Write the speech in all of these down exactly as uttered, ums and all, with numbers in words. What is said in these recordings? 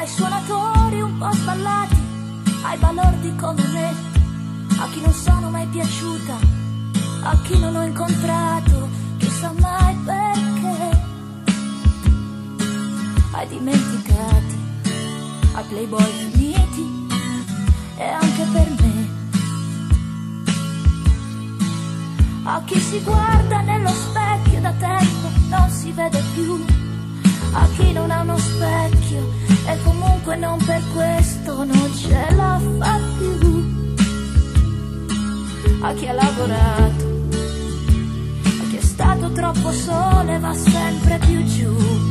ai suonatori un po' sballati, ai balordi come me, a chi non sono mai piaciuta, a chi non ho incontrato, chissà mai perché, ai dimenticati, ai playboy finiti e anche per me, a chi si guarda nello specchio da tempo non si vede più, a chi non ha uno specchio e comunque non per questo non ce la fa più, a chi ha lavorato, a chi è stato troppo solo e va sempre più giù.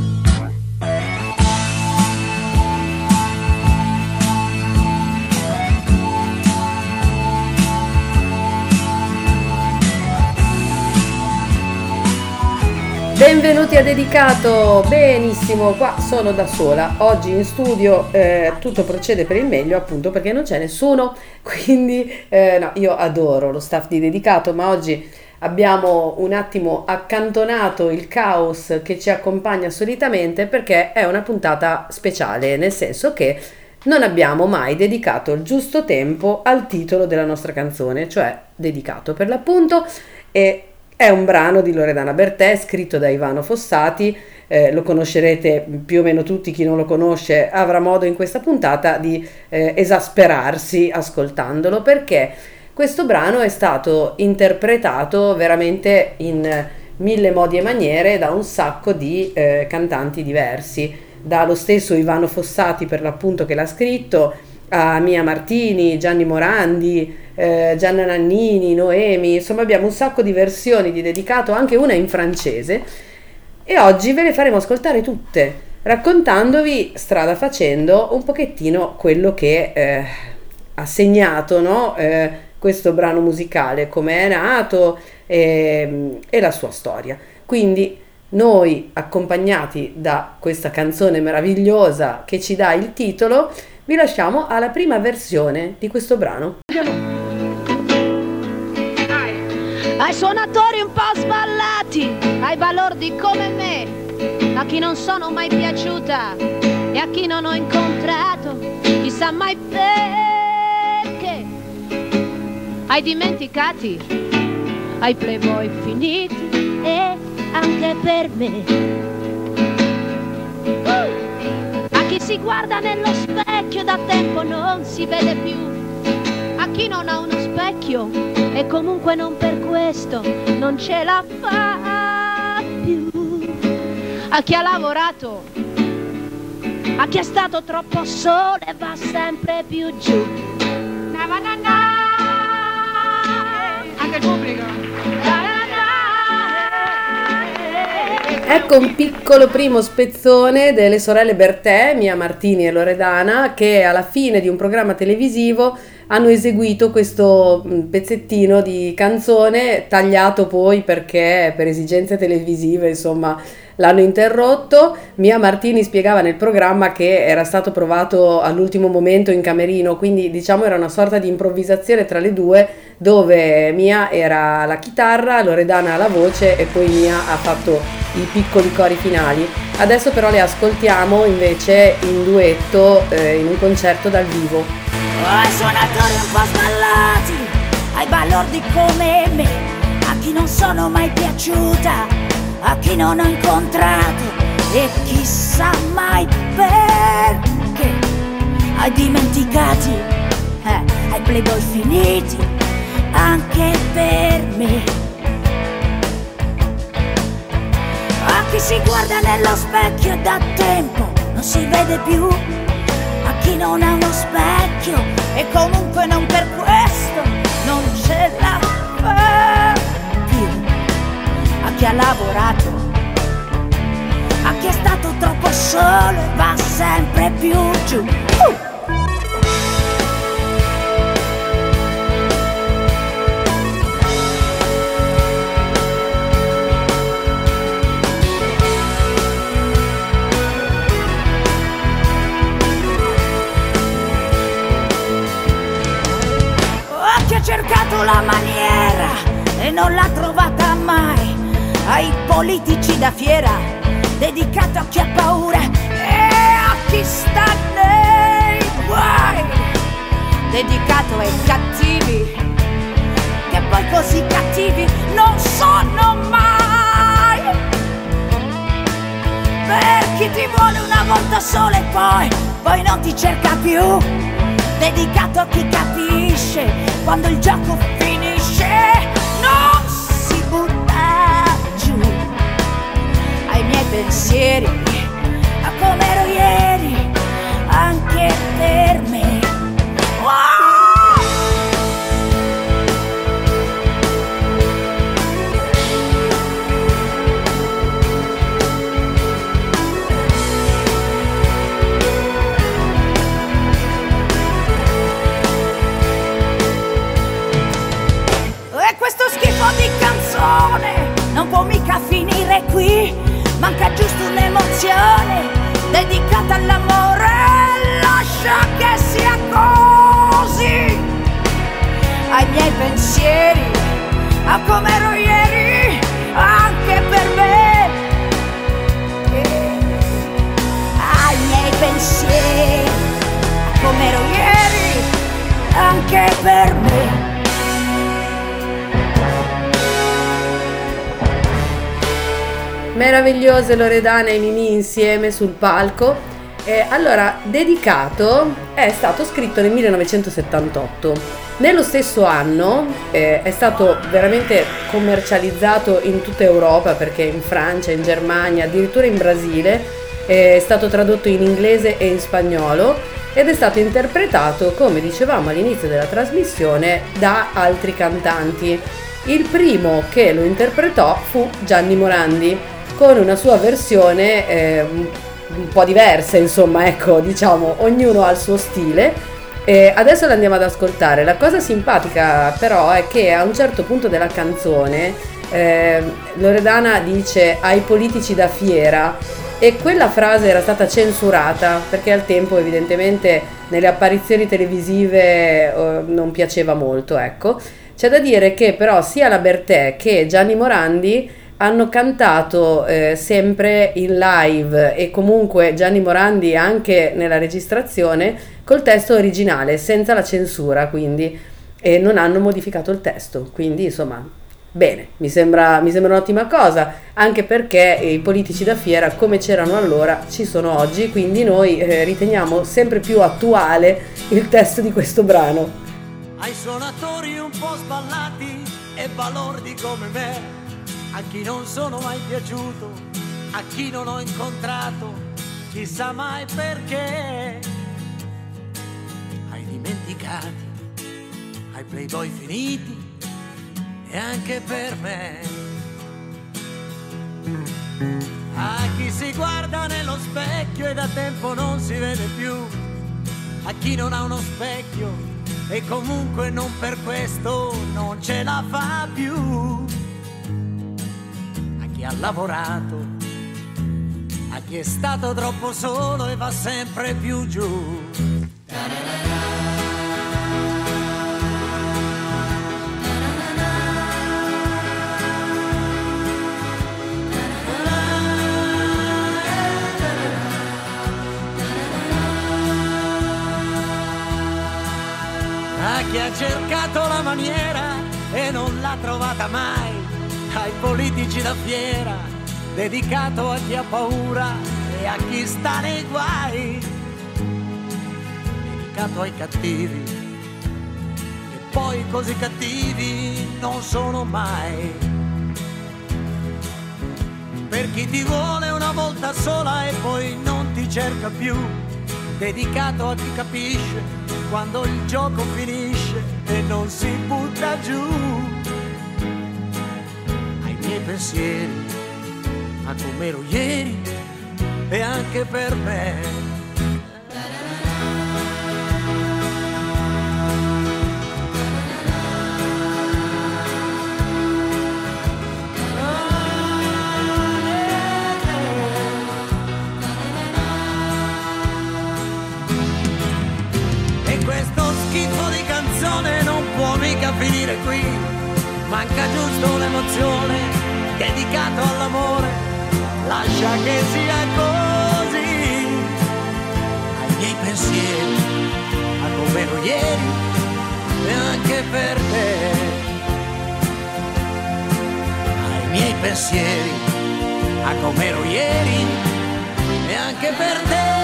Benvenuti a Dedicato, benissimo, qua sono da sola, oggi in studio eh, tutto procede per il meglio appunto perché non c'è nessuno, quindi eh, no, io adoro lo staff di Dedicato, ma oggi abbiamo un attimo accantonato il caos che ci accompagna solitamente perché è una puntata speciale, nel senso che non abbiamo mai dedicato il giusto tempo al titolo della nostra canzone, cioè Dedicato per l'appunto, e è un brano di Loredana Bertè scritto da Ivano Fossati, eh, lo conoscerete più o meno tutti, chi non lo conosce avrà modo in questa puntata di eh, esasperarsi ascoltandolo, perché questo brano è stato interpretato veramente in mille modi e maniere da un sacco di eh, cantanti diversi, dallo stesso Ivano Fossati per l'appunto che l'ha scritto, a Mia Martini, Gianni Morandi, eh, Gianna Nannini, Noemi, insomma abbiamo un sacco di versioni di Dedicato, anche una in francese, e oggi ve le faremo ascoltare tutte, raccontandovi strada facendo un pochettino quello che eh, ha segnato, no? eh, questo brano musicale, come è nato e, e la sua storia. Quindi noi, accompagnati da questa canzone meravigliosa che ci dà il titolo, vi lasciamo alla prima versione di questo brano. Ai suonatori un po' sballati, ai balordi come me, a chi non sono mai piaciuta e a chi non ho incontrato, chissà mai perché, ai dimenticati, ai playboy finiti e anche per me. A chi si guarda nello specchio da tempo non si vede più, a chi non ha uno specchio e comunque non per questo non ce la fa più, a chi ha lavorato, a chi è stato troppo solo e va sempre più giù. Na, na, na, na. Anche il pubblico. Ecco un piccolo primo spezzone delle sorelle Bertè, Mia Martini e Loredana, che alla fine di un programma televisivo hanno eseguito questo pezzettino di canzone, tagliato poi perché per esigenze televisive, insomma, l'hanno interrotto. Mia Martini spiegava nel programma che era stato provato all'ultimo momento in camerino, quindi diciamo era una sorta di improvvisazione tra le due, dove Mia era la chitarra, Loredana la voce e poi Mia ha fatto i piccoli cori finali. Adesso però le ascoltiamo invece in duetto eh, in un concerto dal vivo. Ai suonatori un po' sballati, ai balordi come me, a chi non sono mai piaciuta, a chi non ho incontrato e chissà mai perché, ai dimenticati, eh, ai playboy finiti, anche per me, a chi si guarda nello specchio da tempo non si vede più, a chi non ha uno specchio e comunque non per questo non ce la fa più, a chi ha lavorato, a chi è stato troppo solo e va sempre più giù. uh! Cercato la maniera e non l'ha trovata mai, ai politici da fiera, dedicato a chi ha paura e a chi sta nei guai, dedicato ai cattivi, che poi così cattivi non sono mai. Per chi ti vuole una volta sola e poi, poi non ti cerca più, dedicato a chi capisce quando il gioco finisce, non si butta giù, ai miei pensieri, a come ero ieri, anche per me. Wow! Questo schifo di canzone non può mica finire qui, manca giusto un'emozione dedicata all'amore, lascia che sia così, ai miei pensieri, a come ero ieri, anche per me, ai miei pensieri, a come ero ieri, anche per me. Meravigliose Loredana e Mimì insieme sul palco. Eh, allora, Dedicato è stato scritto nel millenovecentosettantotto. Nello stesso anno eh, è stato veramente commercializzato in tutta Europa, perché in Francia, in Germania, addirittura in Brasile, eh, è stato tradotto in inglese e in spagnolo ed è stato interpretato, come dicevamo all'inizio della trasmissione, da altri cantanti. Il primo che lo interpretò fu Gianni Morandi, con una sua versione eh, un po' diversa, insomma, ecco, diciamo, ognuno ha il suo stile. E adesso la andiamo ad ascoltare. La cosa simpatica però è che a un certo punto della canzone eh, Loredana dice ai politici da fiera, e quella frase era stata censurata perché al tempo evidentemente nelle apparizioni televisive eh, non piaceva molto, ecco. C'è da dire che però sia la Bertè che Gianni Morandi hanno cantato eh, sempre in live, e comunque Gianni Morandi anche nella registrazione col testo originale, senza la censura, quindi e non hanno modificato il testo, quindi insomma bene, mi sembra, mi sembra un'ottima cosa, anche perché i politici da fiera come c'erano allora ci sono oggi, quindi noi eh, riteniamo sempre più attuale il testo di questo brano. Ai suonatori un po' sballati e balordi come me, a chi non sono mai piaciuto, a chi non ho incontrato, chissà mai perché. Ai dimenticati, ai playboy finiti e anche per me. A chi si guarda nello specchio e da tempo non si vede più, a chi non ha uno specchio e comunque non per questo non ce la fa più, ha lavorato, a chi è stato troppo solo e va sempre più giù. A chi ha cercato la maniera e non l'ha trovata mai, ai politici da fiera, dedicato a chi ha paura e a chi sta nei guai, dedicato ai cattivi, che poi così cattivi non sono mai. Per chi ti vuole una volta sola e poi non ti cerca più, dedicato a chi capisce quando il gioco finisce e non si butta giù, miei pensieri, a come ero ieri e anche per me. E questo schifo di canzone non può mica finire qui, manca giusto l'emozione dedicato all'amore, lascia che sia così, miei pensieri, a come ero ieri e anche per te. Ai miei pensieri, a come ero ieri e anche per te.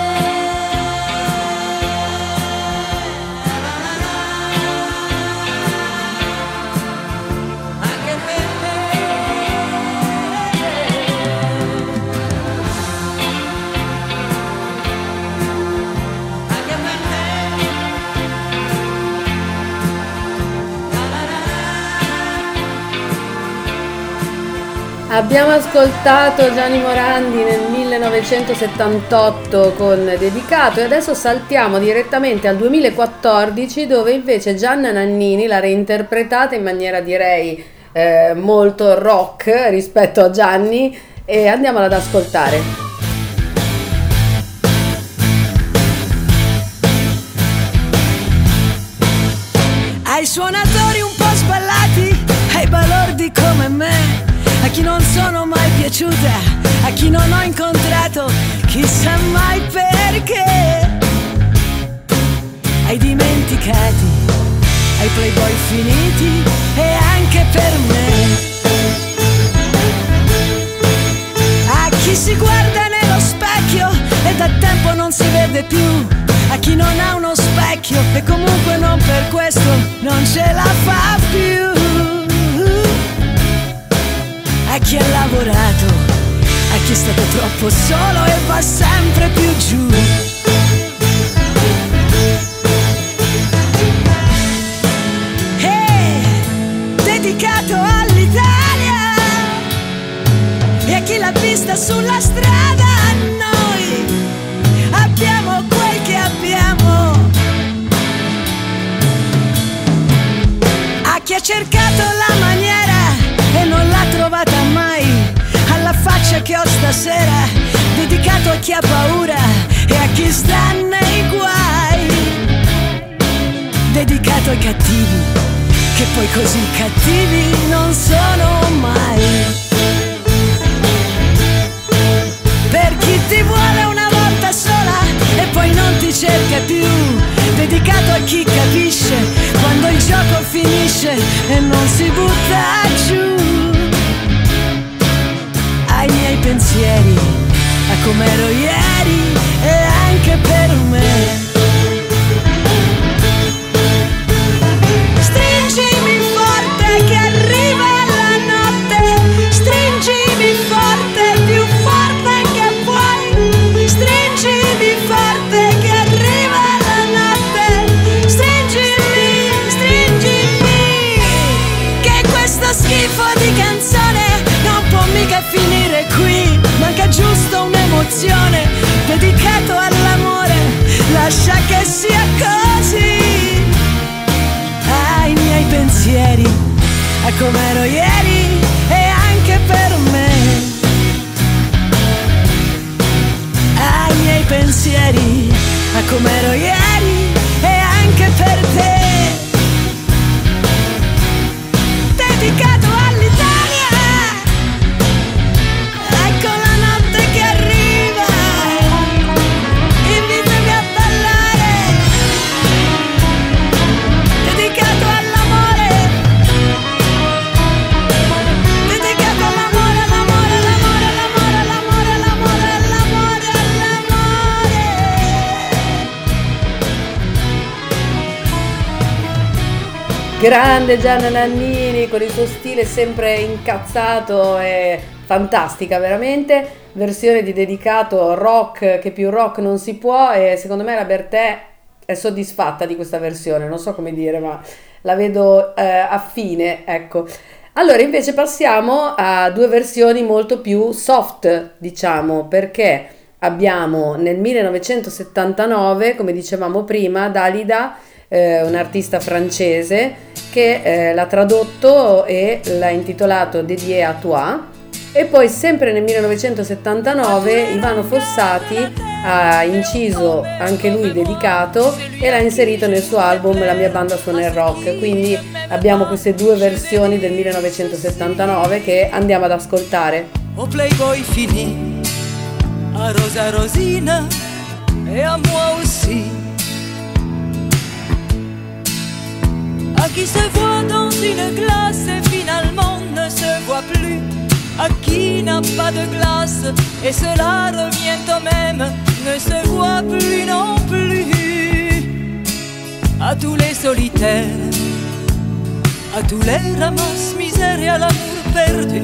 Abbiamo ascoltato Gianni Morandi nel millenovecentosettantotto con Dedicato e adesso saltiamo direttamente al duemilaquattordici, dove invece Gianna Nannini l'ha reinterpretata in maniera direi eh, molto rock rispetto a Gianni, e andiamola ad ascoltare. Ai suonatori un po' sballati, ai balordi come me, a chi non sono mai piaciuta, a chi non ho incontrato, chissà mai perché. Ai dimenticati, ai playboy finiti e anche per me. A chi si guarda nello specchio e da tempo non si vede più, a chi non ha uno specchio e comunque non per questo non ce la fa più. A chi ha lavorato, a chi è stato troppo solo e va sempre più giù. E dedicato all'Italia e a chi l'ha vista sulla strada. Noi abbiamo quel che abbiamo. A chi ha cercato la maniera e non l'ha trovata mai, alla faccia che ho stasera, dedicato a chi ha paura e a chi sta nei guai, dedicato ai cattivi, che poi così cattivi non sono mai. Per chi ti vuole una volta sola e poi non ti cerca più, dedicato a chi capisce quando il gioco finisce e non si butta giù. Ai miei pensieri, a com'ero ieri e anche per me. Stringimi forte che arriva la notte, stringimi forte, più forte che puoi, stringimi forte che arriva la notte, stringimi, stringimi, che questo schifo di canzone non può mica finire qui, manca giusto un'emozione, dedicato all'amore, lascia che sia così. Ai miei pensieri, a com'ero ieri e anche per me. Ai miei pensieri, a com'ero ieri e anche per te. Dedicato all'Italia, ecco la notte che arriva, invitami a ballare, dedicato all'amore, dedicato all'amore, all'amore, all'amore, all'amore, all'amore, all'amore, all'amore, all'amore. Grande Gianna Nannini con il suo stile sempre incazzato e fantastica, veramente. Versione di Dedicato rock, che più rock non si può, e secondo me la Bertè è soddisfatta di questa versione, non so come dire, ma la vedo eh, affine, ecco. Allora invece passiamo a due versioni molto più soft, diciamo, perché abbiamo nel millenovecentosettantanove, come dicevamo prima, Dalida, eh, un artista francese che eh, l'ha tradotto e l'ha intitolato Dédié à toi. E poi sempre nel millenovecentosettantanove Ivano Fossati ha inciso anche lui Dedicato e l'ha inserito nel suo album La mia banda suona il rock. Quindi abbiamo queste due versioni del millenovecentosettantanove che andiamo ad ascoltare. O playboy finì a Rosa Rosina et à moi aussi. À qui se voit dans une glace et finalement ne se voit plus. À qui n'a pas de glace et cela revient au même, ne se voit plus non plus. À tous les solitaires, à tous les ramasses misères et à l'amour perdu.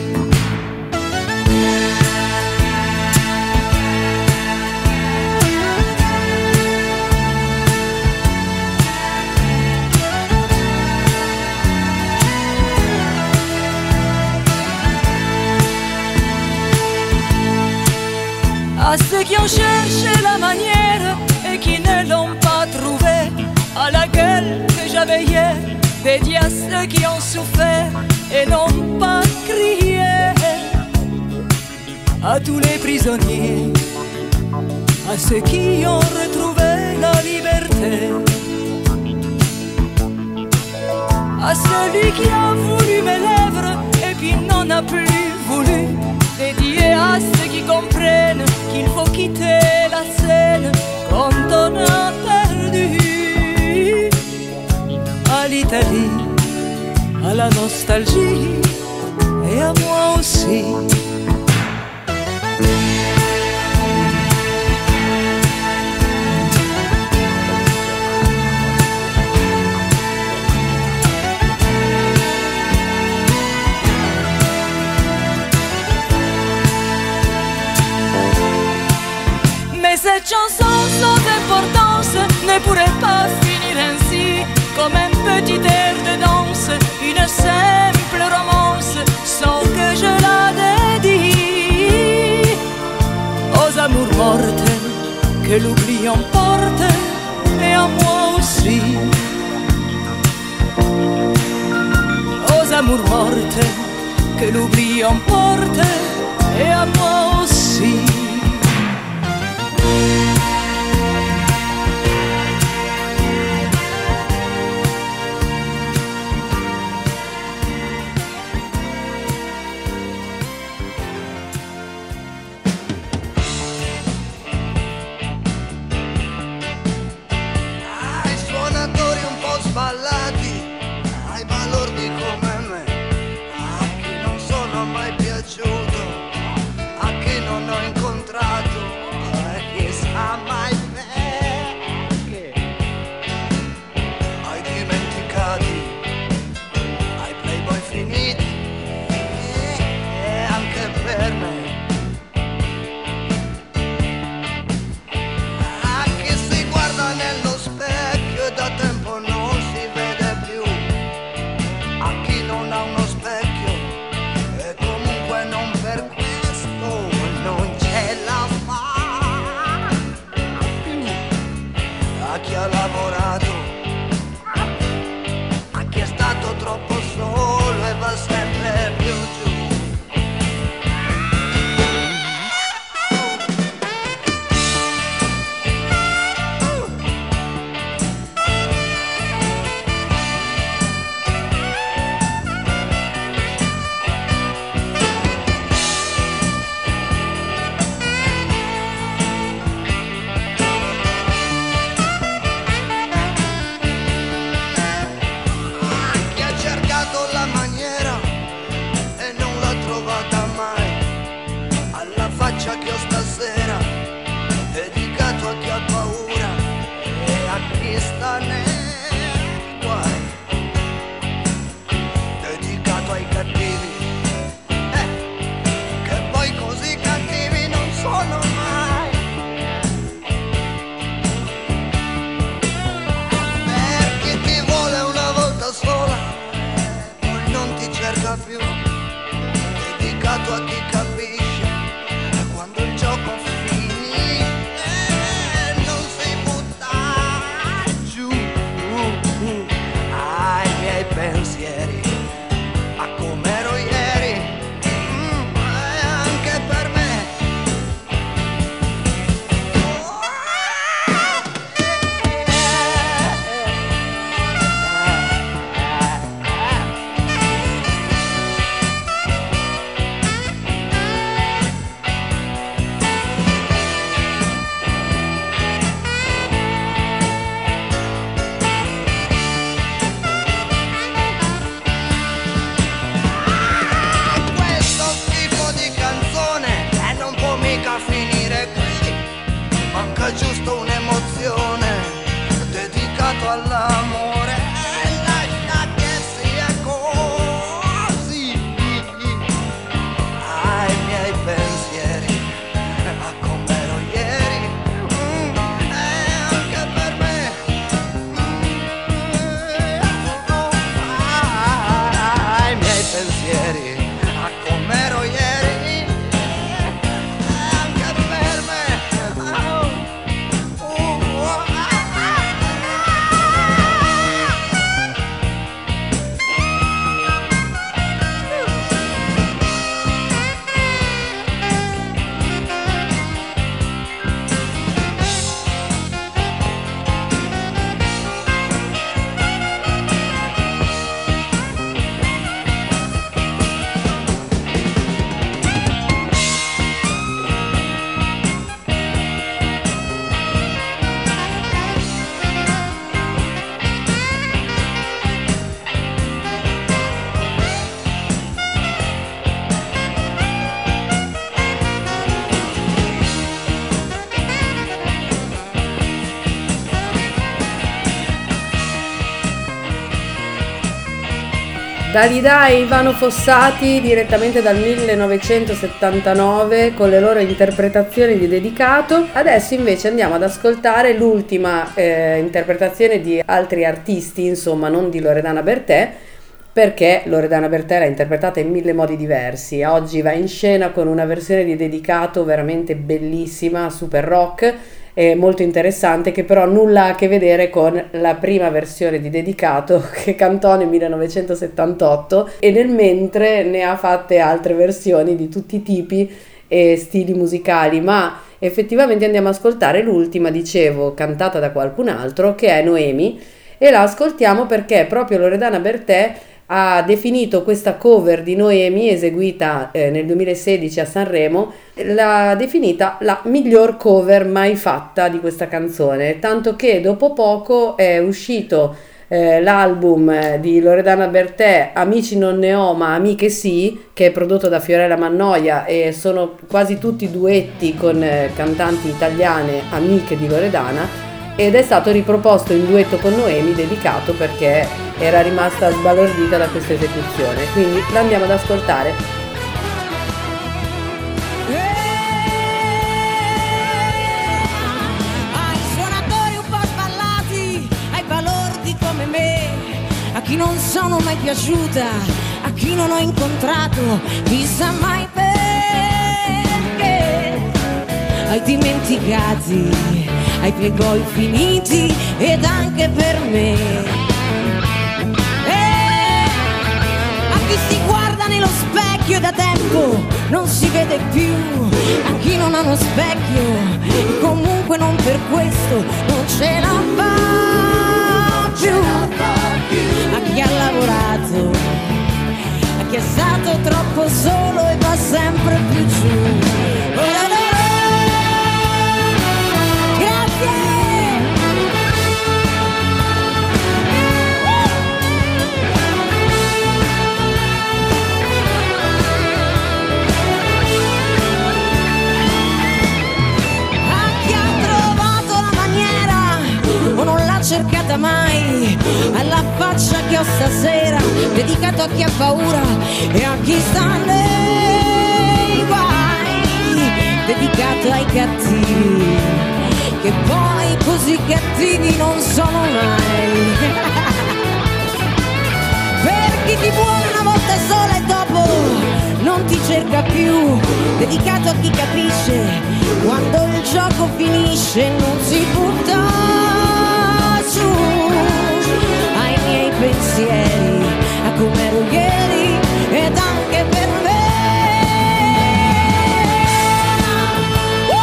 À ceux qui ont cherché la manière et qui ne l'ont pas trouvée, à la gueule que j'avais hier, dédiée à ceux qui ont souffert et n'ont pas crié. À tous les prisonniers, à ceux qui ont retrouvé la liberté, à celui qui a voulu mes lèvres et puis n'en a plus voulu, dédié à ceux qui comprennent qu'il faut quitter la scène quand on a perdu. À l'Italie, à la nostalgie et à moi aussi. Cette chanson sans importance ne pourrait pas finir ainsi, comme un petit air de danse, une simple romance, sans que je la dédie aux amours mortes que l'oubli emporte, et à moi aussi. Aux amours mortes que l'oubli emporte, et à moi aussi. Dalida e Ivano Fossati direttamente dal millenovecentosettantanove con le loro interpretazioni di Dedicato. Adesso invece andiamo ad ascoltare l'ultima eh, interpretazione di altri artisti, insomma non di Loredana Bertè, perché Loredana Bertè l'ha interpretata in mille modi diversi. Oggi va in scena con una versione di Dedicato veramente bellissima, super rock, è molto interessante, che però nulla ha a che vedere con la prima versione di Dedicato che cantò nel millenovecentosettantotto, e nel mentre ne ha fatte altre versioni di tutti i tipi e stili musicali, ma effettivamente andiamo ad ascoltare l'ultima, dicevo, cantata da qualcun altro, che è Noemi, e la ascoltiamo perché proprio Loredana Bertè ha definito questa cover di Noemi eseguita eh, nel duemilasedici a Sanremo, l'ha definita la miglior cover mai fatta di questa canzone, tanto che dopo poco è uscito eh, l'album di Loredana Bertè, Amici non ne ho ma amiche sì, che è prodotto da Fiorella Mannoia e sono quasi tutti duetti con eh, cantanti italiane amiche di Loredana, ed è stato riproposto in duetto con Noemi, Dedicato, perché era rimasta sbalordita da questa esecuzione, quindi l'andiamo ad ascoltare. Ai suonatori un po' sballati, ai balordi come me, a chi non sono mai piaciuta, a chi non ho incontrato, chissà mai perché, ai dimenticati, ai playboy finiti ed anche per me, e a chi si guarda nello specchio e da tempo non si vede più, a chi non ha uno specchio e comunque non per questo non ce la fa più, a chi ha lavorato, a chi è stato troppo solo e va sempre più giù. Cercata mai, alla faccia che ho stasera, dedicato a chi ha paura e a chi sta nei guai, dedicato ai cattivi, che poi così cattivi non sono mai, per chi ti vuole una volta sola e dopo non ti cerca più, dedicato a chi capisce quando il gioco finisce, non si butta su, ai miei pensieri, a come ero ieri ed anche per me. Uh!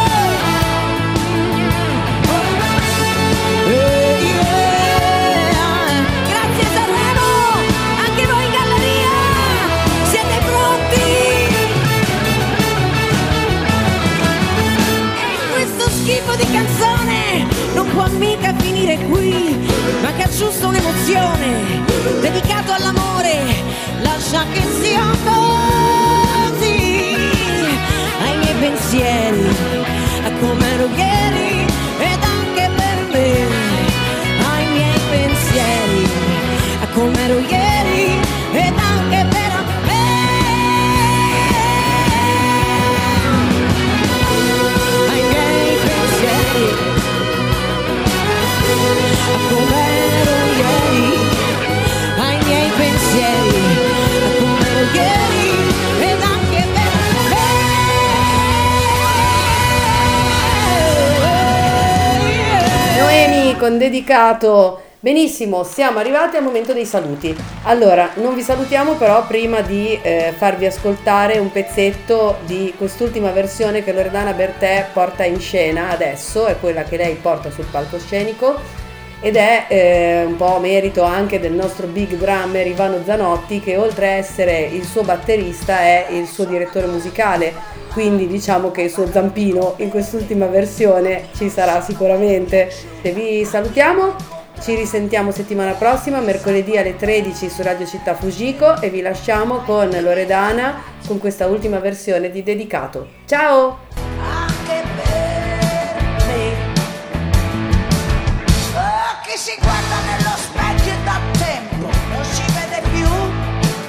Eh, yeah. Grazie Sanremo, anche voi in galleria, siete pronti? E questo schifo di canzone non può mica finire qui, manca giusto un'emozione, dedicato all'amore, lascia che sia così, ai miei pensieri, a come ero ieri ed anche per me, ai miei pensieri, a come ero ieri ed anche per me. Come ero ieri, ai miei pensieri, come ero ieri ed anche per me. Noemi con Dedicato. Benissimo, siamo arrivati al momento dei saluti. Allora, non vi salutiamo però prima di eh, farvi ascoltare un pezzetto di quest'ultima versione che Loredana Bertè porta in scena adesso, è quella che lei porta sul palcoscenico, ed è eh, un po' merito anche del nostro big drummer Ivano Zanotti, che oltre a essere il suo batterista è il suo direttore musicale, quindi diciamo che il suo zampino in quest'ultima versione ci sarà sicuramente. E vi salutiamo. Ci risentiamo settimana prossima, mercoledì alle tredici su Radio Città Fujiko, e vi lasciamo con Loredana con questa ultima versione di Dedicato. Ciao! Anche per me, oh, chi si guarda nello specchio da tempo non si vede più,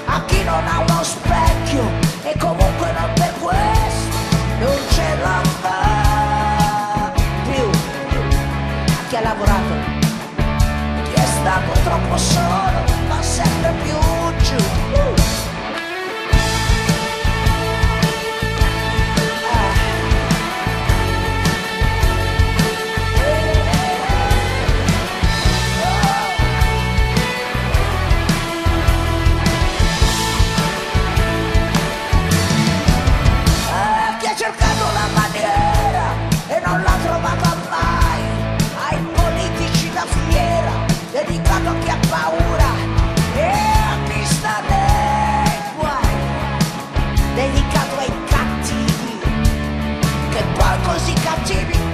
solo, ma sempre più giù. Uh. Chi ha cercato la maniera e non l'ha trovata mai, ai politici da fiera, dedicato a chi ha paura e a chi sta nei guai, dedicato ai cattivi, che poi così cattivi